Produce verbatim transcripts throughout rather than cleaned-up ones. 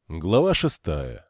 Глава шестая.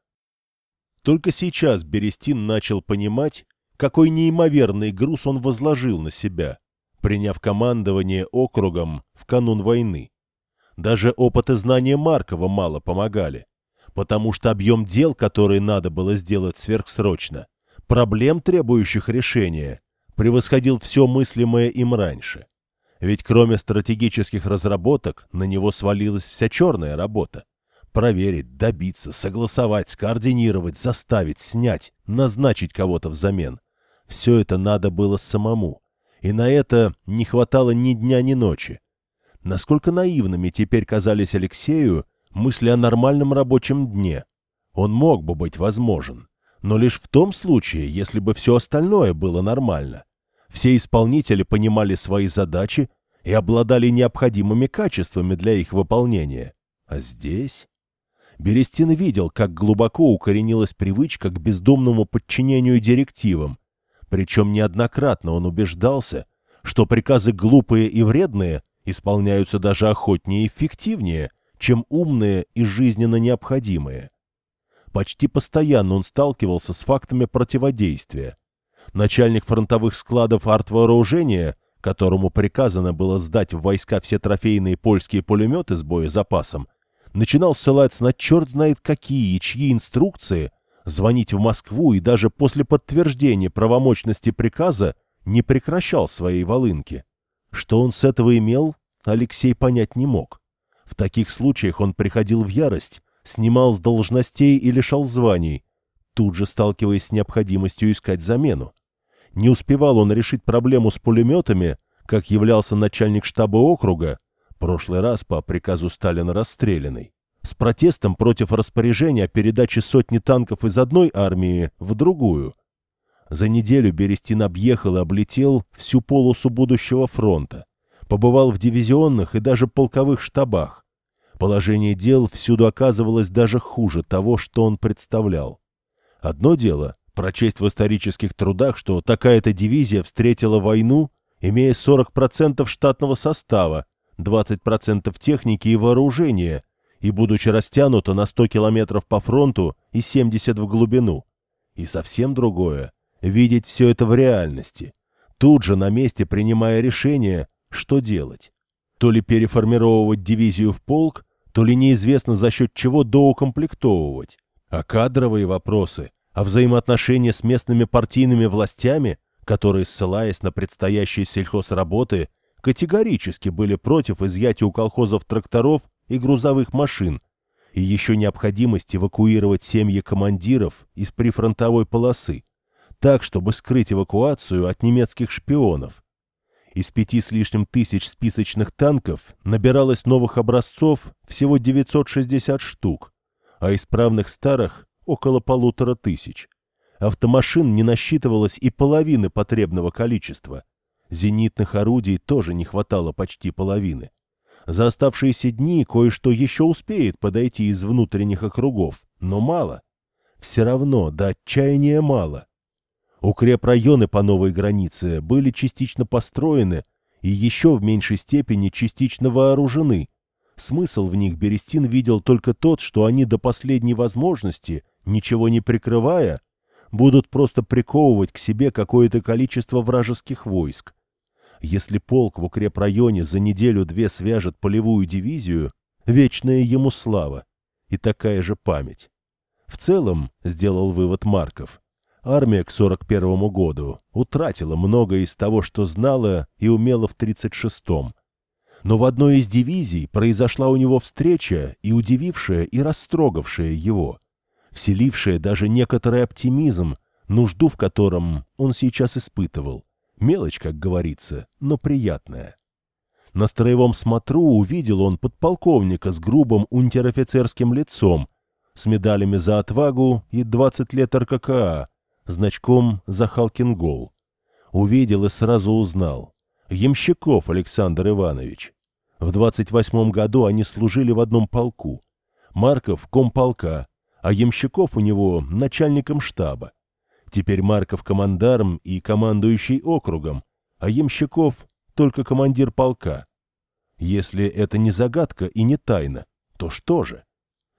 Только сейчас Берестин начал понимать, какой неимоверный груз он возложил на себя, приняв командование округом в канун войны. Даже опыт и знания Маркова мало помогали, потому что объем дел, которые надо было сделать сверхсрочно, проблем, требующих решения, превосходил все мыслимое им раньше. Ведь кроме стратегических разработок на него свалилась вся черная работа. Проверить, добиться, согласовать, скоординировать, заставить, снять, назначить кого-то взамен. Все это надо было самому. И на это не хватало ни дня, ни ночи. Насколько наивными теперь казались Алексею мысли о нормальном рабочем дне. Он мог бы быть возможен, но лишь в том случае, если бы все остальное было нормально. Все исполнители понимали свои задачи и обладали необходимыми качествами для их выполнения. А здесь... Берестин видел, как глубоко укоренилась привычка к бездумному подчинению директивам, причем неоднократно он убеждался, что приказы глупые и вредные исполняются даже охотнее и эффективнее, чем умные и жизненно необходимые. Почти постоянно он сталкивался с фактами противодействия. Начальник фронтовых складов артвооружения, которому приказано было сдать в войска все трофейные польские пулеметы с боезапасом, начинал ссылаться на черт знает какие и чьи инструкции, звонить в Москву и даже после подтверждения правомочности приказа не прекращал своей волынки. Что он с этого имел, Алексей понять не мог. В таких случаях он приходил в ярость, снимал с должностей и лишал званий, тут же сталкиваясь с необходимостью искать замену. Не успевал он решить проблему с пулеметами, как являлся начальник штаба округа, прошлый раз по приказу Сталина расстрелянный, с протестом против распоряжения о передаче сотни танков из одной армии в другую. За неделю Берестин объехал и облетел всю полосу будущего фронта, побывал в дивизионных и даже полковых штабах. Положение дел всюду оказывалось даже хуже того, что он представлял. Одно дело — прочесть в исторических трудах, что такая-то дивизия встретила войну, имея сорок процентов штатного состава, двадцать процентов техники и вооружения, и будучи растянута на сто километров по фронту и семьдесят в глубину. И совсем другое — видеть все это в реальности, тут же на месте принимая решение, что делать. То ли переформировывать дивизию в полк, то ли неизвестно за счет чего доукомплектовывать. А кадровые вопросы, а взаимоотношения с местными партийными властями, которые, ссылаясь на предстоящие сельхозработы, категорически были против изъятия у колхозов тракторов и грузовых машин, и еще необходимость эвакуировать семьи командиров из прифронтовой полосы, так, чтобы скрыть эвакуацию от немецких шпионов. Из пяти с лишним тысяч списочных танков набиралось новых образцов всего девятьсот шестьдесят штук, а исправных старых — около полутора тысяч. Автомашин не насчитывалось и половины потребного количества. Зенитных орудий тоже не хватало почти половины. За оставшиеся дни кое-что еще успеет подойти из внутренних округов, но мало. Все равно до отчаяния мало. Укрепрайоны по новой границе были частично построены и еще в меньшей степени частично вооружены. Смысл в них Берестин видел только тот, что они до последней возможности, ничего не прикрывая, будут просто приковывать к себе какое-то количество вражеских войск. Если полк в укрепрайоне за неделю-две свяжет полевую дивизию, вечная ему слава и такая же память. В целом, сделал вывод Марков, армия к сорок первому году утратила многое из того, что знала и умела в тридцать шестом. Но в одной из дивизий произошла у него встреча, и удивившая, и растрогавшая его, вселившая даже некоторый оптимизм, нужду в котором он сейчас испытывал. Мелочь, как говорится, но приятная. На строевом смотру увидел он подполковника с грубым унтер-офицерским лицом, с медалями за отвагу и двадцать лет эр ка ка а, значком за Халкингол. Увидел и сразу узнал. Ямщиков Александр Иванович. В двадцать восьмом году они служили в одном полку. Марков — комполка, а Ямщиков у него начальником штаба. Теперь Марков командарм и командующий округом, а Ямщиков только командир полка. Если это не загадка и не тайна, то что же?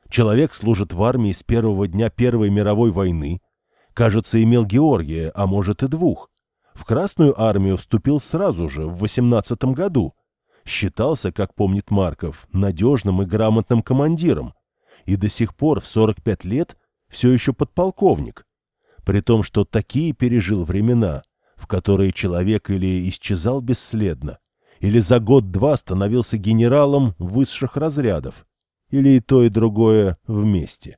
Человек служит в армии с первого дня Первой мировой войны. Кажется, имел Георгия, а может и двух. В Красную армию вступил сразу же, в восемнадцатом году. Считался, как помнит Марков, надежным и грамотным командиром. И до сих пор в сорок пять лет все еще подполковник. При том, что такие пережил времена, в которые человек или исчезал бесследно, или за год-два становился генералом высших разрядов, или и то, и другое вместе.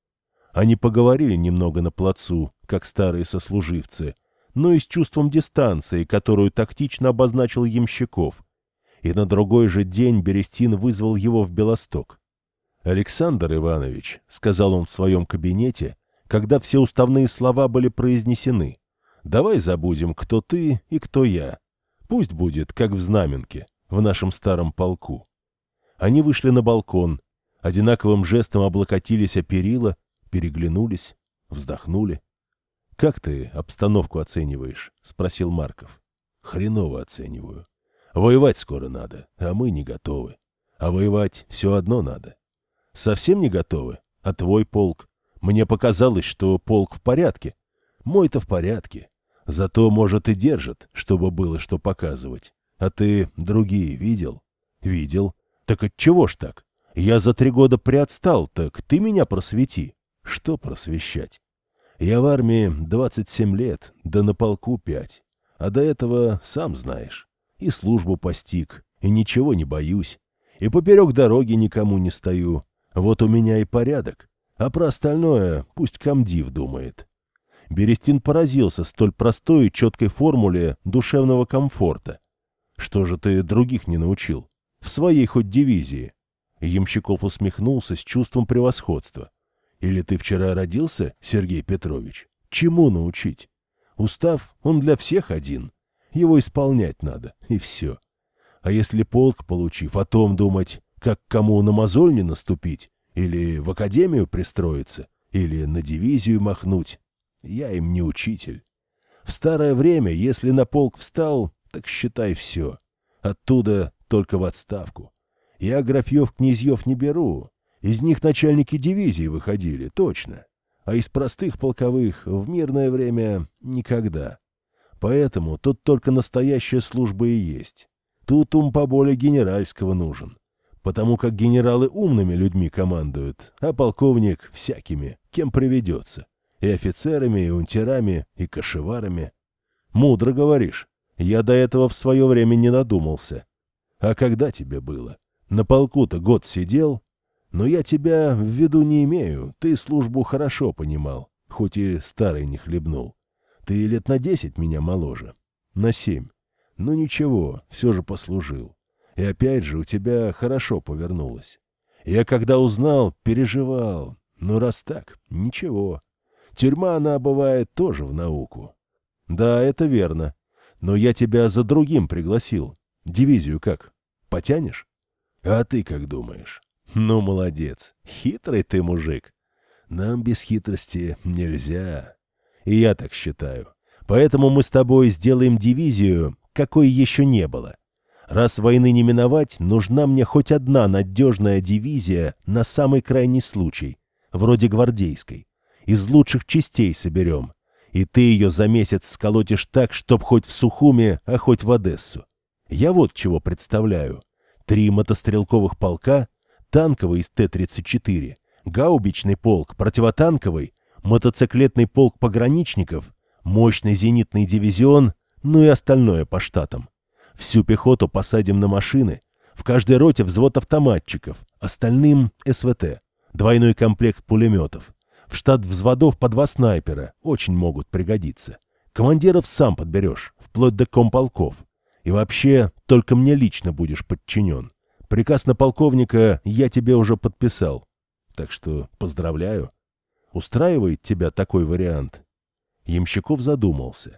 Они поговорили немного на плацу, как старые сослуживцы, но и с чувством дистанции, которую тактично обозначил Ямщиков. И на другой же день Берестин вызвал его в Белосток. «Александр Иванович», — сказал он в своем кабинете, когда все уставные слова были произнесены, — «давай забудем, кто ты и кто я. Пусть будет, как в знаменке, в нашем старом полку». Они вышли на балкон, одинаковым жестом облокотились о перила, переглянулись, вздохнули. «Как ты обстановку оцениваешь?» — спросил Марков. «Хреново оцениваю. Воевать скоро надо, а мы не готовы. А воевать все одно надо. Совсем не готовы? А твой полк? Мне показалось, что полк в порядке. Мой-то в порядке. Зато, может, и держит, чтобы было что показывать. А ты другие видел?» «Видел. Так отчего ж так? Я за три года приотстал, так ты меня просвети». «Что просвещать? Я в армии двадцать семь лет, да на полку пять. А до этого, сам знаешь, и службу постиг, и ничего не боюсь, и поперек дороги никому не стою. Вот у меня и порядок, а про остальное пусть комдив думает». Берестин поразился столь простой и четкой формуле душевного комфорта. «Что же ты других не научил? В своей хоть дивизии?» Ямщиков усмехнулся с чувством превосходства. «Или ты вчера родился, Сергей Петрович? Чему научить? Устав, он для всех один. Его исполнять надо, и все. А если полк получив, о том думать, как кому на мозоль не наступить, или в академию пристроиться, или на дивизию махнуть, я им не учитель. В старое время, если на полк встал, так считай все. Оттуда только в отставку. Я графьев-князьев не беру. Из них начальники дивизии выходили, точно. А из простых полковых в мирное время никогда. Поэтому тут только настоящая служба и есть. Тут ум поболее генеральского нужен. Потому как генералы умными людьми командуют, а полковник всякими, кем приведется. И офицерами, и унтерами, и кошеварами. Мудро говоришь. Я до этого в свое время не додумался. А когда тебе было? На полку-то год сидел. Но я тебя в виду не имею, ты службу хорошо понимал, хоть и старый не хлебнул. Ты лет на десять меня моложе, на семь. Ну ничего, все же послужил. И опять же у тебя хорошо повернулось. Я когда узнал, переживал, но раз так, ничего. Тюрьма она бывает тоже в науку. Да, это верно, но я тебя за другим пригласил. Дивизию как, потянешь? А ты как думаешь? Ну, молодец. Хитрый ты мужик. Нам без хитрости нельзя. И я так считаю. Поэтому мы с тобой сделаем дивизию, какой еще не было. Раз войны не миновать, нужна мне хоть одна надежная дивизия на самый крайний случай, вроде гвардейской. Из лучших частей соберем. И ты ее за месяц сколотишь так, чтоб хоть в Сухуми, а хоть в Одессу. Я вот чего представляю. Три мотострелковых полка, танковый из Т тридцать четыре, гаубичный полк, противотанковый, мотоциклетный полк пограничников, мощный зенитный дивизион, ну и остальное по штатам. Всю пехоту посадим на машины, в каждой роте взвод автоматчиков, остальным С В Т, двойной комплект пулеметов. В штат взводов по два снайпера, очень могут пригодиться. Командиров сам подберешь, вплоть до комполков. И вообще, только мне лично будешь подчинен. Приказ на полковника я тебе уже подписал. Так что поздравляю. Устраивает тебя такой вариант?» Ямщиков задумался.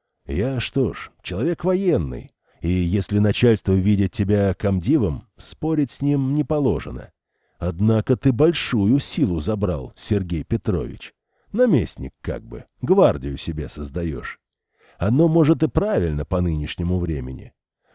«Я что ж, человек военный, и если начальство видит тебя комдивом, спорить с ним не положено. Однако ты большую силу забрал, Сергей Петрович. Наместник как бы, гвардию себе создаешь. Оно, может, и правильно по нынешнему времени.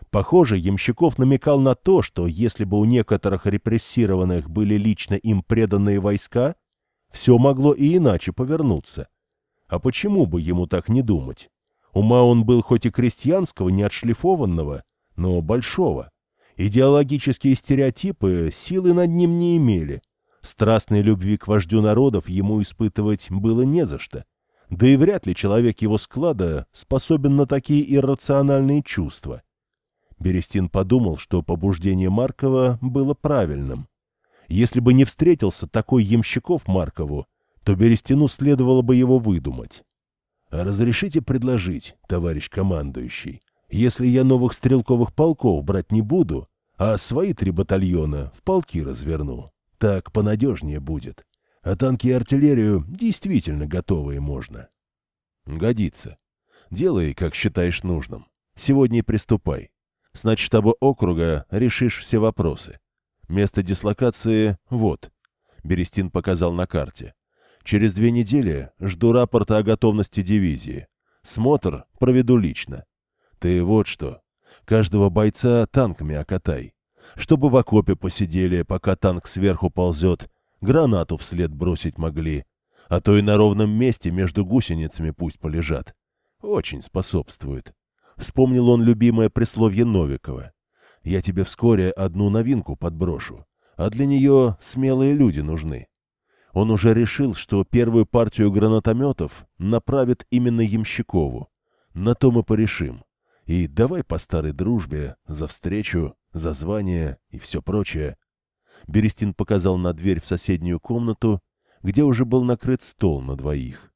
Похоже, Ямщиков намекал на то, что если бы у некоторых репрессированных были лично им преданные войска, все могло и иначе повернуться. А почему бы ему так не думать? Ума он был хоть и крестьянского, не отшлифованного, но большого. Идеологические стереотипы силы над ним не имели. Страстной любви к вождю народов ему испытывать было не за что. Да и вряд ли человек его склада способен на такие иррациональные чувства. Берестин подумал, что побуждение Маркова было правильным. Если бы не встретился такой Ямщиков Маркову, то Берестину следовало бы его выдумать. «А разрешите предложить, товарищ командующий, если я новых стрелковых полков брать не буду, а свои три батальона в полки разверну, так понадежнее будет. А танки и артиллерию действительно готовые можно». «Годится. Делай, как считаешь нужным. Сегодня и приступай. С начштаба округа решишь все вопросы. Место дислокации вот». Берестин показал на карте. «Через две недели жду рапорта о готовности дивизии. Смотр проведу лично. Ты вот что. Каждого бойца танками окатай. Чтобы в окопе посидели, пока танк сверху ползет, гранату вслед бросить могли. А то и на ровном месте между гусеницами пусть полежат. Очень способствует». Вспомнил он любимое присловие Новикова. «Я тебе вскоре одну новинку подброшу, а для нее смелые люди нужны». Он уже решил, что первую партию гранатометов направит именно Ямщикову. На то мы порешим. И давай по старой дружбе, за встречу, за звание и все прочее. Берестин показал на дверь в соседнюю комнату, где уже был накрыт стол на двоих.